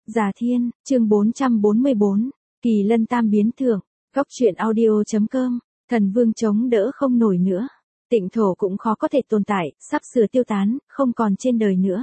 Già Thiên, chương 444, Kỳ Lân Tam biến thưởng, góc truyện audio.com, thần vương chống đỡ không nổi nữa. Tịnh thổ cũng khó có thể tồn tại, sắp sửa tiêu tán, không còn trên đời nữa.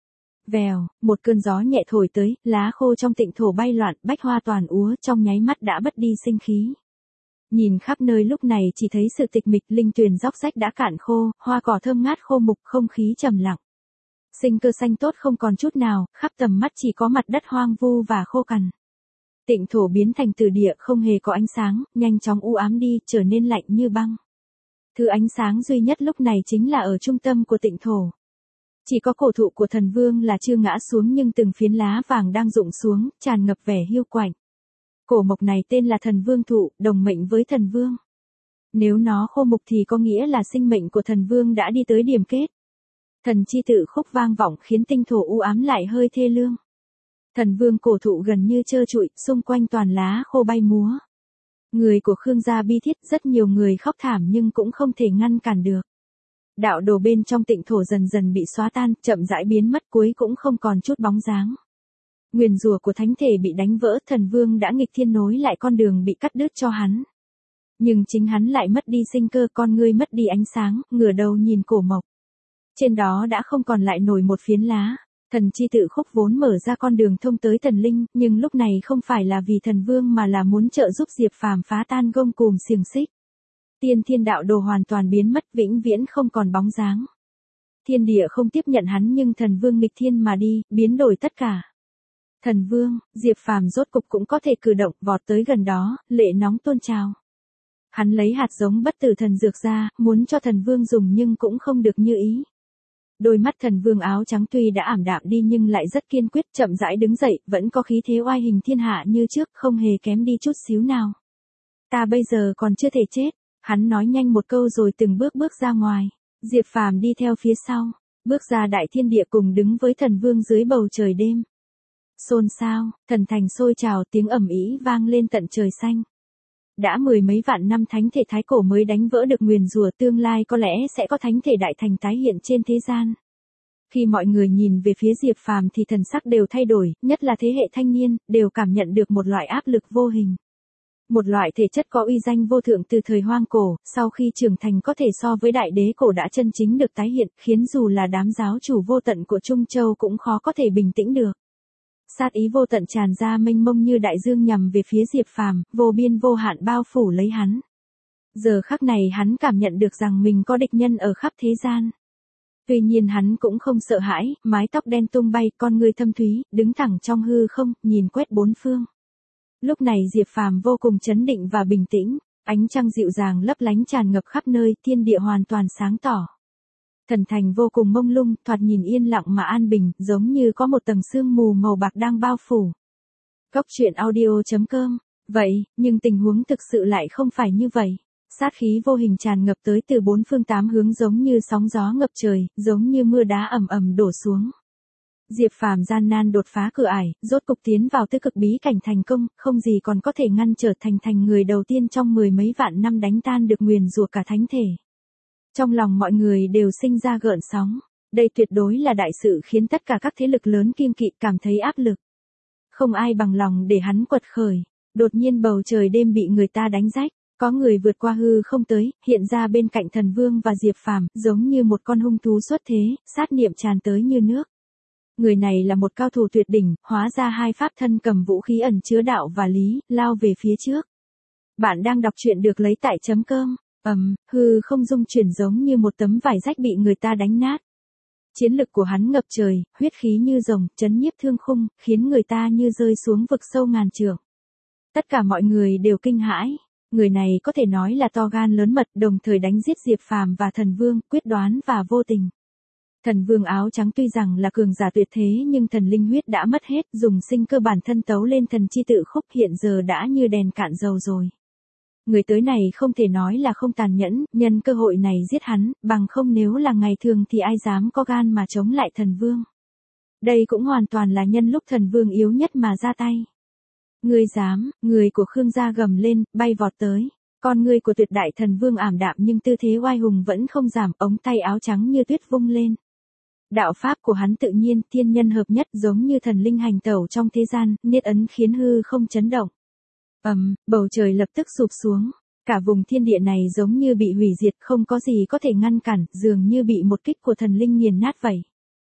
Vèo, một cơn gió nhẹ thổi tới, lá khô trong tịnh thổ bay loạn, bách hoa toàn úa, trong nháy mắt đã mất đi sinh khí. Nhìn khắp nơi lúc này chỉ thấy sự tịch mịch, linh tuyền róc rách đã cạn khô, hoa cỏ thơm ngát khô mục, không khí trầm lặng. Sinh cơ xanh tốt không còn chút nào, khắp tầm mắt chỉ có mặt đất hoang vu và khô cằn. Tịnh thổ biến thành tử địa không hề có ánh sáng, nhanh chóng u ám đi, trở nên lạnh như băng. Thứ ánh sáng duy nhất lúc này chính là ở trung tâm của tịnh thổ. Chỉ có cổ thụ của thần vương là chưa ngã xuống nhưng từng phiến lá vàng đang rụng xuống, tràn ngập vẻ hiu quạnh. Cổ mộc này tên là thần vương thụ, đồng mệnh với thần vương. Nếu nó khô mục thì có nghĩa là sinh mệnh của thần vương đã đi tới điểm kết. Thần chi tự khúc vang vọng khiến tinh thổ u ám lại hơi thê lương. Thần vương cổ thụ gần như trơ trụi, xung quanh toàn lá khô bay múa. Người của Khương gia bi thiết, rất nhiều người khóc thảm nhưng cũng không thể ngăn cản được. Đạo đồ bên trong tịnh thổ dần dần bị xóa tan, chậm rãi biến mất, cuối cũng không còn chút bóng dáng. Nguyền rủa của thánh thể bị đánh vỡ, thần vương đã nghịch thiên nối lại con đường bị cắt đứt cho hắn. Nhưng chính hắn lại mất đi sinh cơ, con ngươi mất đi ánh sáng, ngửa đầu nhìn cổ mộc. Trên đó đã không còn lại nổi một phiến lá. Thần chi tự khúc vốn mở ra con đường thông tới thần linh, nhưng lúc này không phải là vì thần vương mà là muốn trợ giúp Diệp Phàm phá tan gông cùm xiềng xích. Tiên thiên đạo đồ hoàn toàn biến mất, vĩnh viễn không còn bóng dáng. Thiên địa không tiếp nhận hắn nhưng thần vương nghịch thiên mà đi, biến đổi tất cả. Thần vương, Diệp Phàm rốt cục cũng có thể cử động, vọt tới gần đó, lệ nóng tuôn trào. Hắn lấy hạt giống bất tử thần dược ra, muốn cho thần vương dùng nhưng cũng không được như ý. Đôi mắt thần vương áo trắng tuy đã ảm đạm đi nhưng lại rất kiên quyết, chậm rãi đứng dậy, vẫn có khí thế oai hình thiên hạ như trước, không hề kém đi chút xíu nào. Ta bây giờ còn chưa thể chết, hắn nói nhanh một câu rồi từng bước ra ngoài. Diệp Phàm đi theo phía sau, bước ra đại thiên địa cùng đứng với thần vương dưới bầu trời đêm. Xôn xao, thần thành sôi trào, tiếng ầm ĩ vang lên tận trời xanh. Đã mười mấy vạn năm thánh thể thái cổ mới đánh vỡ được nguyền rủa, tương lai có lẽ sẽ có thánh thể đại thành tái hiện trên thế gian. Khi mọi người nhìn về phía Diệp Phàm thì thần sắc đều thay đổi, nhất là thế hệ thanh niên, đều cảm nhận được một loại áp lực vô hình. Một loại thể chất có uy danh vô thượng từ thời hoang cổ, sau khi trưởng thành có thể so với đại đế cổ đã chân chính được tái hiện, khiến dù là đám giáo chủ vô tận của Trung Châu cũng khó có thể bình tĩnh được. Sát ý vô tận tràn ra mênh mông như đại dương nhằm về phía Diệp Phàm, vô biên vô hạn bao phủ lấy hắn. Giờ khắc này hắn cảm nhận được rằng mình có địch nhân ở khắp thế gian. Tuy nhiên hắn cũng không sợ hãi, mái tóc đen tung bay, con ngươi thâm thúy, đứng thẳng trong hư không, nhìn quét bốn phương. Lúc này Diệp Phàm vô cùng trấn định và bình tĩnh, ánh trăng dịu dàng lấp lánh tràn ngập khắp nơi, thiên địa hoàn toàn sáng tỏ. Thần thành vô cùng mông lung, thoạt nhìn yên lặng mà an bình, giống như có một tầng sương mù màu bạc đang bao phủ. Góc truyện audio.com. Vậy, nhưng tình huống thực sự lại không phải như vậy. Sát khí vô hình tràn ngập tới từ bốn phương tám hướng giống như sóng gió ngập trời, giống như mưa đá ầm ầm đổ xuống. Diệp Phàm gian nan đột phá cửa ải, rốt cục tiến vào tư cực bí cảnh thành công, không gì còn có thể ngăn trở thành người đầu tiên trong mười mấy vạn năm đánh tan được nguyền rủa cả thánh thể. Trong lòng mọi người đều sinh ra gợn sóng, đây tuyệt đối là đại sự khiến tất cả các thế lực lớn kiêng kỵ, cảm thấy áp lực. Không ai bằng lòng để hắn quật khởi, đột nhiên bầu trời đêm bị người ta đánh rách, có người vượt qua hư không tới, hiện ra bên cạnh thần vương và Diệp Phàm, giống như một con hung thú xuất thế, sát niệm tràn tới như nước. Người này là một cao thủ tuyệt đỉnh, hóa ra hai pháp thân cầm vũ khí ẩn chứa đạo và lý, lao về phía trước. Bạn đang đọc truyện được lấy tại .com. Hư không dung chuyển giống như một tấm vải rách bị người ta đánh nát. Chiến lực của hắn ngập trời, huyết khí như rồng, chấn nhiếp thương khung, khiến người ta như rơi xuống vực sâu ngàn trượng. Tất cả mọi người đều kinh hãi, người này có thể nói là to gan lớn mật, đồng thời đánh giết Diệp Phàm và thần vương, quyết đoán và vô tình. Thần vương áo trắng tuy rằng là cường giả tuyệt thế nhưng thần linh huyết đã mất hết, dùng sinh cơ bản thân tấu lên thần chi tự khúc, hiện giờ đã như đèn cạn dầu rồi. Người tới này không thể nói là không tàn nhẫn, nhân cơ hội này giết hắn, bằng không nếu là ngày thường thì ai dám có gan mà chống lại thần vương. Đây cũng hoàn toàn là nhân lúc thần vương yếu nhất mà ra tay. Ngươi dám, người của Khương gia gầm lên, bay vọt tới. Con ngươi của tuyệt đại thần vương ảm đạm nhưng tư thế oai hùng vẫn không giảm, ống tay áo trắng như tuyết vung lên. Đạo pháp của hắn tự nhiên, thiên nhân hợp nhất giống như thần linh hành tẩu trong thế gian, niết ấn khiến hư không chấn động. Bầu trời lập tức sụp xuống. Cả vùng thiên địa này giống như bị hủy diệt, không có gì có thể ngăn cản, dường như bị một kích của thần linh nghiền nát vậy.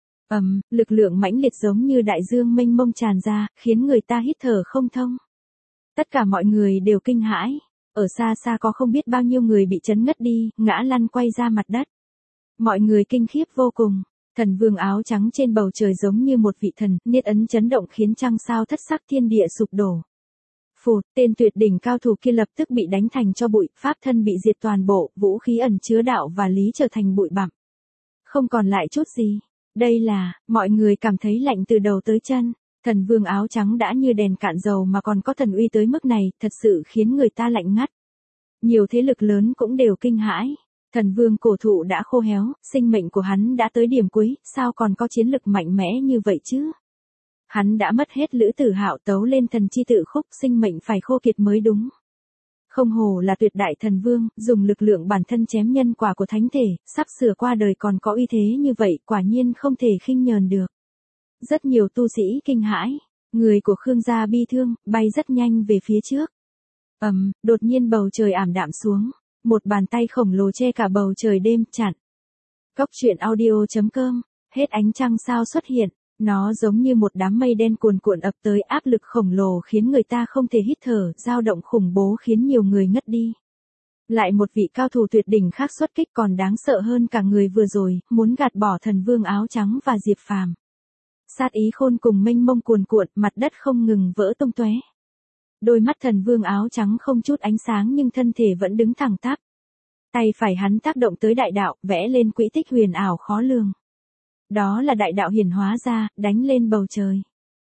Lực lượng mãnh liệt giống như đại dương mênh mông tràn ra, khiến người ta hít thở không thông. Tất cả mọi người đều kinh hãi. Ở xa xa có không biết bao nhiêu người bị chấn ngất đi, ngã lăn quay ra mặt đất. Mọi người kinh khiếp vô cùng. Thần vương áo trắng trên bầu trời giống như một vị thần, niết ấn chấn động khiến trăng sao thất sắc thiên địa sụp đổ. Phụt, tên tuyệt đỉnh cao thủ kia lập tức bị đánh thành cho bụi, pháp thân bị diệt toàn bộ, vũ khí ẩn chứa đạo và lý trở thành bụi bặm. Không còn lại chút gì. Đây là, mọi người cảm thấy lạnh từ đầu tới chân. Thần vương áo trắng đã như đèn cạn dầu mà còn có thần uy tới mức này, thật sự khiến người ta lạnh ngắt. Nhiều thế lực lớn cũng đều kinh hãi. Thần vương cổ thụ đã khô héo, sinh mệnh của hắn đã tới điểm cuối, sao còn có chiến lực mạnh mẽ như vậy chứ? Hắn đã mất hết lữ tử hạo tấu lên thần chi tự khúc, sinh mệnh phải khô kiệt mới đúng. Không hồ là tuyệt đại thần vương, dùng lực lượng bản thân chém nhân quả của thánh thể, sắp sửa qua đời còn có uy thế như vậy, quả nhiên không thể khinh nhờn được. Rất nhiều tu sĩ kinh hãi, người của Khương gia bi thương, bay rất nhanh về phía trước. Đột nhiên bầu trời ảm đạm xuống, một bàn tay khổng lồ che cả bầu trời đêm, chặn. Cốc truyện audio.com, hết ánh trăng sao xuất hiện, nó giống như một đám mây đen cuồn cuộn ập tới, áp lực khổng lồ khiến người ta không thể hít thở, dao động khủng bố khiến nhiều người ngất đi. Lại một vị cao thủ tuyệt đỉnh khác xuất kích còn đáng sợ hơn cả người vừa rồi, muốn gạt bỏ thần vương áo trắng và Diệp Phàm. Sát ý khôn cùng mênh mông cuồn cuộn, mặt đất không ngừng vỡ tung tóe. Đôi mắt thần vương áo trắng không chút ánh sáng nhưng thân thể vẫn đứng thẳng tắp. Tay phải hắn tác động tới đại đạo, vẽ lên quỹ tích huyền ảo khó lường. Đó là đại đạo hiển hóa ra, đánh lên bầu trời.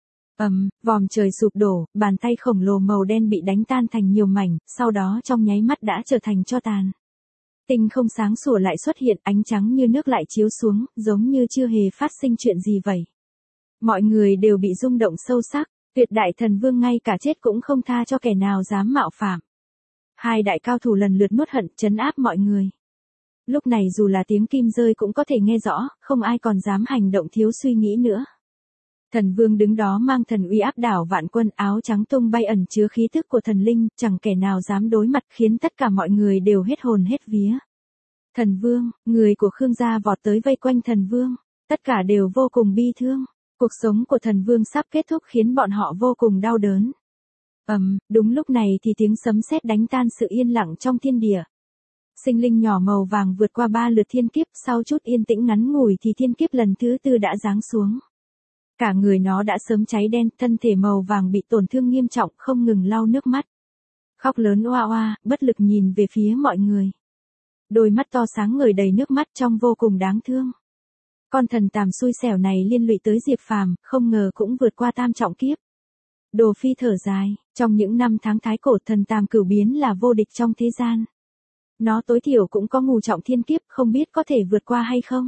Vòm trời sụp đổ, bàn tay khổng lồ màu đen bị đánh tan thành nhiều mảnh, sau đó trong nháy mắt đã trở thành tro tàn. Tinh không sáng sủa lại xuất hiện, ánh trắng như nước lại chiếu xuống, giống như chưa hề phát sinh chuyện gì vậy. Mọi người đều bị rung động sâu sắc, tuyệt đại thần vương ngay cả chết cũng không tha cho kẻ nào dám mạo phạm. Hai đại cao thủ lần lượt nuốt hận, trấn áp mọi người. Lúc này dù là tiếng kim rơi cũng có thể nghe rõ, không ai còn dám hành động thiếu suy nghĩ nữa. Thần vương đứng đó mang thần uy áp đảo vạn quân, áo trắng tung bay ẩn chứa khí tức của thần linh, chẳng kẻ nào dám đối mặt, khiến tất cả mọi người đều hết hồn hết vía. Thần vương, người của Khương gia vọt tới vây quanh thần vương, tất cả đều vô cùng bi thương. Cuộc sống của thần vương sắp kết thúc khiến bọn họ vô cùng đau đớn. Đúng lúc này thì tiếng sấm sét đánh tan sự yên lặng trong thiên địa. Sinh linh nhỏ màu vàng vượt qua 3 lượt thiên kiếp, sau chút yên tĩnh ngắn ngủi thì thiên kiếp lần thứ 4 đã giáng xuống. Cả người nó đã sớm cháy đen, thân thể màu vàng bị tổn thương nghiêm trọng, không ngừng lau nước mắt. Khóc lớn oa oa, bất lực nhìn về phía mọi người. Đôi mắt to sáng ngời đầy nước mắt trông vô cùng đáng thương. Con thần tàm xui xẻo này liên lụy tới Diệp Phàm, không ngờ cũng vượt qua tam trọng kiếp. Đồ Phi thở dài, trong những năm tháng thái cổ thần tàm cửu biến là vô địch trong thế gian. Nó tối thiểu cũng có ngũ trọng thiên kiếp, không biết có thể vượt qua hay không.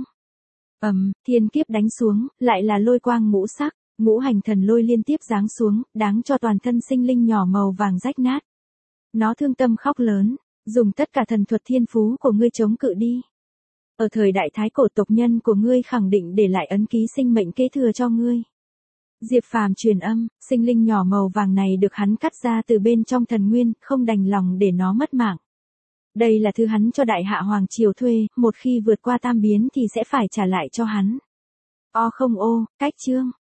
Thiên kiếp đánh xuống, lại là lôi quang ngũ sắc, ngũ hành thần lôi liên tiếp giáng xuống, đáng cho toàn thân sinh linh nhỏ màu vàng rách nát. Nó thương tâm khóc lớn, dùng tất cả thần thuật thiên phú của ngươi chống cự đi. Ở thời đại thái cổ tộc nhân của ngươi khẳng định để lại ấn ký sinh mệnh kế thừa cho ngươi. Diệp Phàm truyền âm, sinh linh nhỏ màu vàng này được hắn cắt ra từ bên trong thần nguyên, không đành lòng để nó mất mạng. Đây là thứ hắn cho đại hạ hoàng triều thuê, một khi vượt qua tam biến thì sẽ phải trả lại cho hắn. Cách chương.